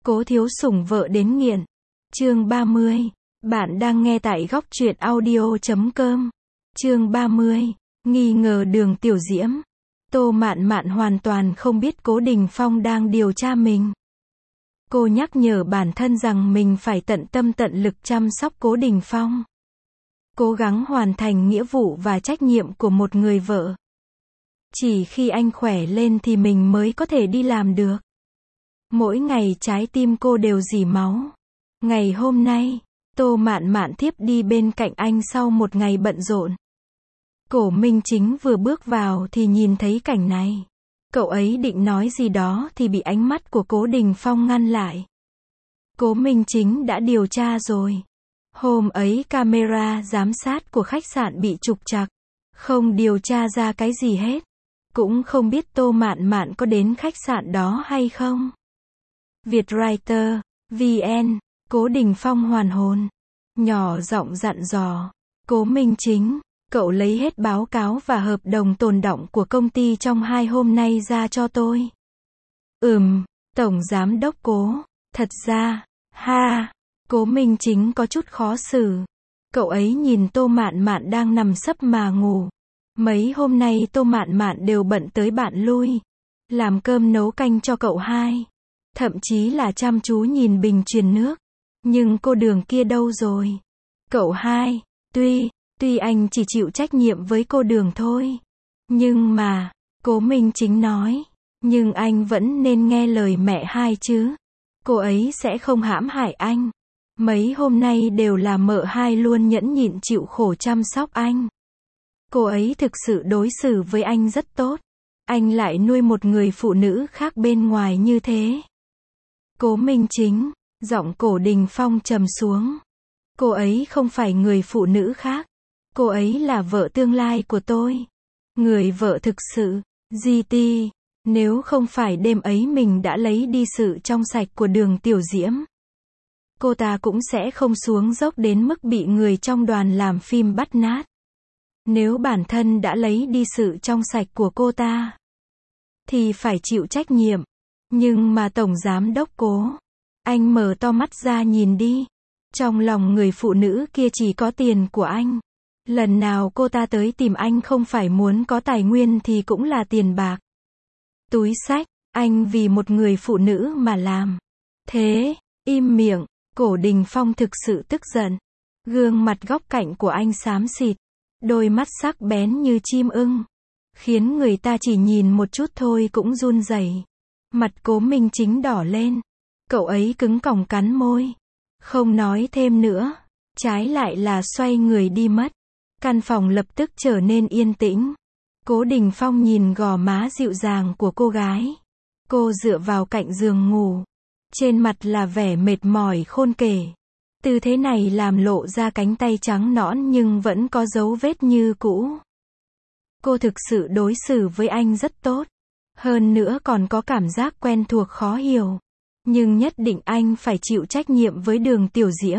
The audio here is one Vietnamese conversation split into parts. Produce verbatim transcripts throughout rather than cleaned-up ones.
Cố thiếu sủng vợ đến nghiện. Chương ba mươi. Bạn đang nghe tại góc truyện audio chấm com. Chương ba mươi. Nghi ngờ Đường Tiểu Diễm. Tô Mạn Mạn hoàn toàn không biết Cố Đình Phong đang điều tra mình. Cô nhắc nhở bản thân rằng mình phải tận tâm tận lực chăm sóc Cố Đình Phong. Cố gắng hoàn thành nghĩa vụ và trách nhiệm của một người vợ. Chỉ khi anh khỏe lên thì mình mới có thể đi làm được. Mỗi ngày trái tim cô đều rỉ máu. Ngày hôm nay, Tô Mạn Mạn thiếp đi bên cạnh anh sau một ngày bận rộn. Cổ Minh Chính vừa bước vào thì nhìn thấy cảnh này. Cậu ấy định nói gì đó thì bị ánh mắt của Cố Đình Phong ngăn lại. Cố Minh Chính đã điều tra rồi. Hôm ấy camera giám sát của khách sạn bị trục trặc. Không điều tra ra cái gì hết. Cũng không biết Tô Mạn Mạn có đến khách sạn đó hay không. Vietwriter, vê en, Cố Đình Phong hoàn hồn. Nhỏ giọng dặn dò. Cố Minh Chính, cậu lấy hết báo cáo và hợp đồng tồn đọng của công ty trong hai hôm nay ra cho tôi. Ừm, Tổng Giám Đốc Cố, thật ra, ha, Cố Minh Chính có chút khó xử. Cậu ấy nhìn Tô Mạn Mạn đang nằm sấp mà ngủ. Mấy hôm nay Tô Mạn Mạn đều bận tới bạn lui. Làm cơm nấu canh cho cậu hai. Thậm chí là chăm chú nhìn bình truyền nước. Nhưng cô Đường kia đâu rồi? Cậu hai, tuy, tuy anh chỉ chịu trách nhiệm với cô Đường thôi. Nhưng mà, Cố Minh Chính nói, nhưng anh vẫn nên nghe lời mẹ hai chứ. Cô ấy sẽ không hãm hại anh. Mấy hôm nay đều là mợ hai luôn nhẫn nhịn chịu khổ chăm sóc anh. Cô ấy thực sự đối xử với anh rất tốt. Anh lại nuôi một người phụ nữ khác bên ngoài như thế. Cố Minh Chính, giọng Cố Đình Phong trầm xuống. Cô ấy không phải người phụ nữ khác. Cô ấy là vợ tương lai của tôi. Người vợ thực sự. giê tê, nếu không phải đêm ấy mình đã lấy đi sự trong sạch của Đường Tiểu Diễm. Cô ta cũng sẽ không xuống dốc đến mức bị người trong đoàn làm phim bắt nát. Nếu bản thân đã lấy đi sự trong sạch của cô ta, thì phải chịu trách nhiệm. Nhưng mà Tổng Giám Đốc Cố, anh mở to mắt ra nhìn đi. Trong lòng người phụ nữ kia chỉ có tiền của anh. Lần nào cô ta tới tìm anh không phải muốn có tài nguyên thì cũng là tiền bạc. Túi xách, anh vì một người phụ nữ mà làm. Thế, im miệng, Cố Đình Phong thực sự tức giận. Gương mặt góc cạnh của anh xám xịt. Đôi mắt sắc bén như chim ưng. Khiến người ta chỉ nhìn một chút thôi cũng run rẩy. Mặt Cố Minh Chính đỏ lên. Cậu ấy cứng còng cắn môi. Không nói thêm nữa. Trái lại là xoay người đi mất. Căn phòng lập tức trở nên yên tĩnh. Cố Đình Phong nhìn gò má dịu dàng của cô gái. Cô dựa vào cạnh giường ngủ. Trên mặt là vẻ mệt mỏi khôn kể. Tư thế này làm lộ ra cánh tay trắng nõn nhưng vẫn có dấu vết như cũ. Cô thực sự đối xử với anh rất tốt. Hơn nữa còn có cảm giác quen thuộc khó hiểu. Nhưng nhất định anh phải chịu trách nhiệm với Đường Tiểu Diễm.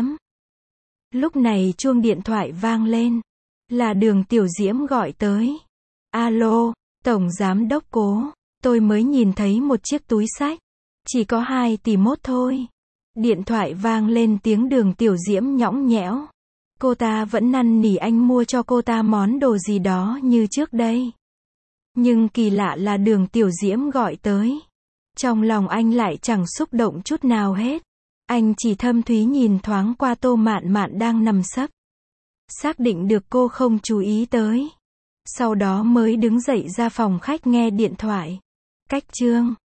Lúc này chuông điện thoại vang lên. Là Đường Tiểu Diễm gọi tới. Alo, Tổng Giám Đốc Cố. Tôi mới nhìn thấy một chiếc túi xách. Chỉ có hai tỷ mốt thôi. Điện thoại vang lên tiếng Đường Tiểu Diễm nhõng nhẽo. Cô ta vẫn năn nỉ anh mua cho cô ta món đồ gì đó như trước đây. Nhưng kỳ lạ là Đường Tiểu Diễm gọi tới. Trong lòng anh lại chẳng xúc động chút nào hết. Anh chỉ thâm thúy nhìn thoáng qua Tô Mạn Mạn đang nằm sấp. Xác định được cô không chú ý tới. Sau đó mới đứng dậy ra phòng khách nghe điện thoại. Cách chương